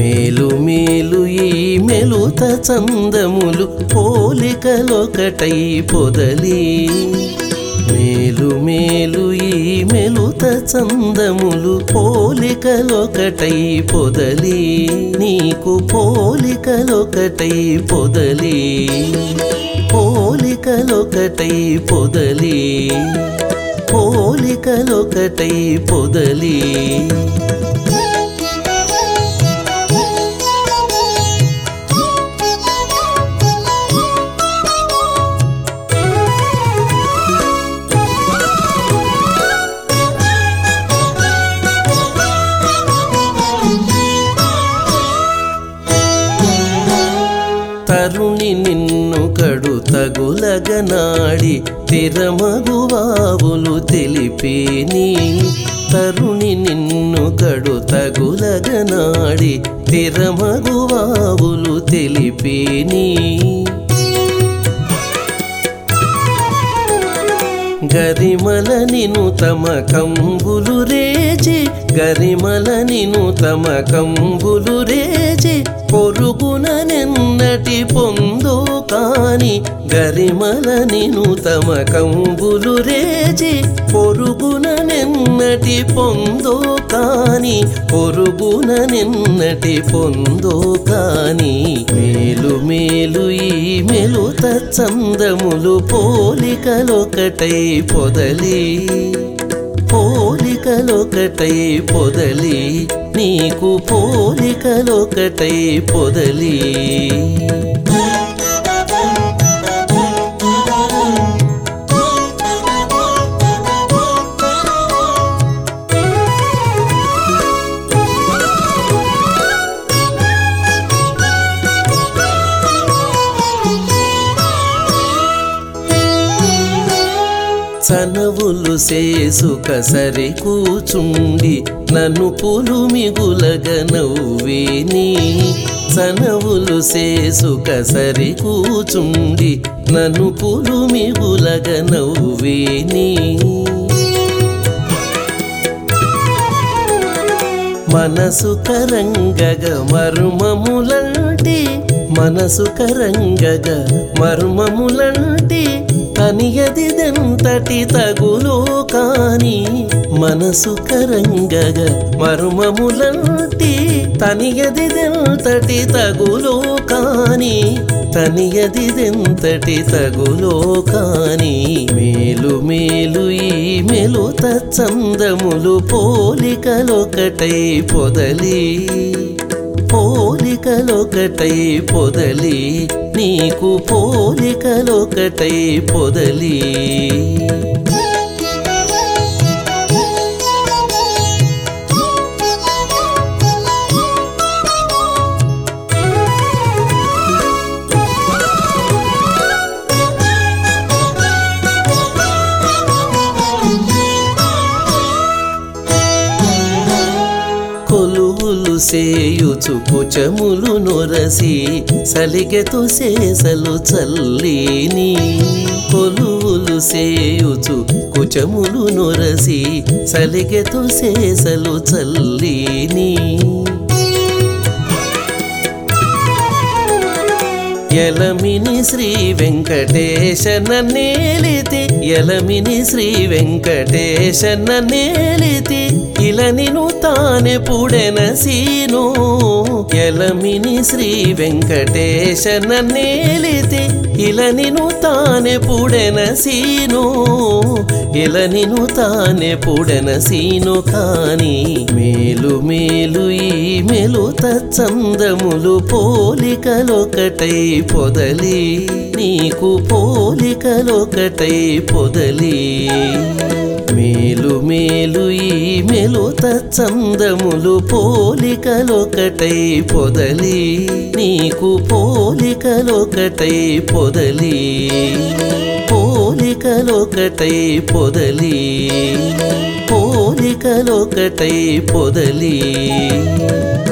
మేలు మేలు ఈ మెలుత చందములు పోలికలొకటై పొదలి మేలు మేలు ఈ మెలుత చందములు పోలికలొకటై పొదలి నీకు పోలికలొకటై పొదలి పోలికలొకటై పొదలి పోలికలొకటై పొదలి తరుణి నిన్ను కడు తగులగనాడి తిరమగువావులు తెలిపేని తరుణి నిన్ను కడు తగులగనాడి తిరమగువావులు తెలిపేని గరిమల నిను తమ కంబులు రేచి గరిమల నిను తమ కంబులు రేచి పొరుగున నిన్నటి పొందో కాని గరిమల నిను తమ కంబులు రేచి పొరుగున నిన్నటి పొందో కాని పొరుగున నిన్నటి పొందో కాని మేలు మేలు ఈ మెలుత చందములు పోలికలొకటై పొదలి పోలికలొకటై పొదలి నీకు పోలికలొకటై పొదలి చనవులు సేసుక సరి కూచుండి నన్ను పులు మిగులగ నవ్వేని చనవులు సేసుక సరి కూచుండి నన్ను పులు మిగులగ నవ్వేని మనసు కరంగగ మర్మములంటి మనసు కరంగగ మర్మములంటి తనియదిదెంతటి తగులో కాని మనసు కరంగగ మర్మములంటి తనియదిదెంతటి తగులో కాని తనియదిదెంతటి తగులో కాని మేలు మేలు ఈ మెలుత చందములు పోలికలొకటై పొదలి పోలికలొకటై పొదలి నీకు పోలికలొకటై పొదలి కొలువులు సేయుచు కుచములు నొరసి సలిగెతో సేసలు చల్లేని కొలువులు సేయుచు కుచములు నొరసి సలిగెతో సేసలు చల్లేని ఎలమిని శ్రీ వెంకటేశన నేలితి ఎలమిని శ్రీ వెంకటేశన నేలితి ఇలా నిను తానే పుడెన సీను ఎలమిని శ్రీ వెంకటేశన నేలితి ఇలా నిను తానే పుడెన సీను ఇలా నిను తానే పుడెన సీను కాని మేలు మేలు ఈ మెలుత చందములు పోలికలొకటై పొదలి నీకు పోలికలొకటై పొదలి మేలు మేలు ఈ మెలుత చందములు పోలికలొకటై పొదలి నీకు పోలికలొకటై పొదలి పోలికలొకటై పొదలి పోలికలొకటై పొదలి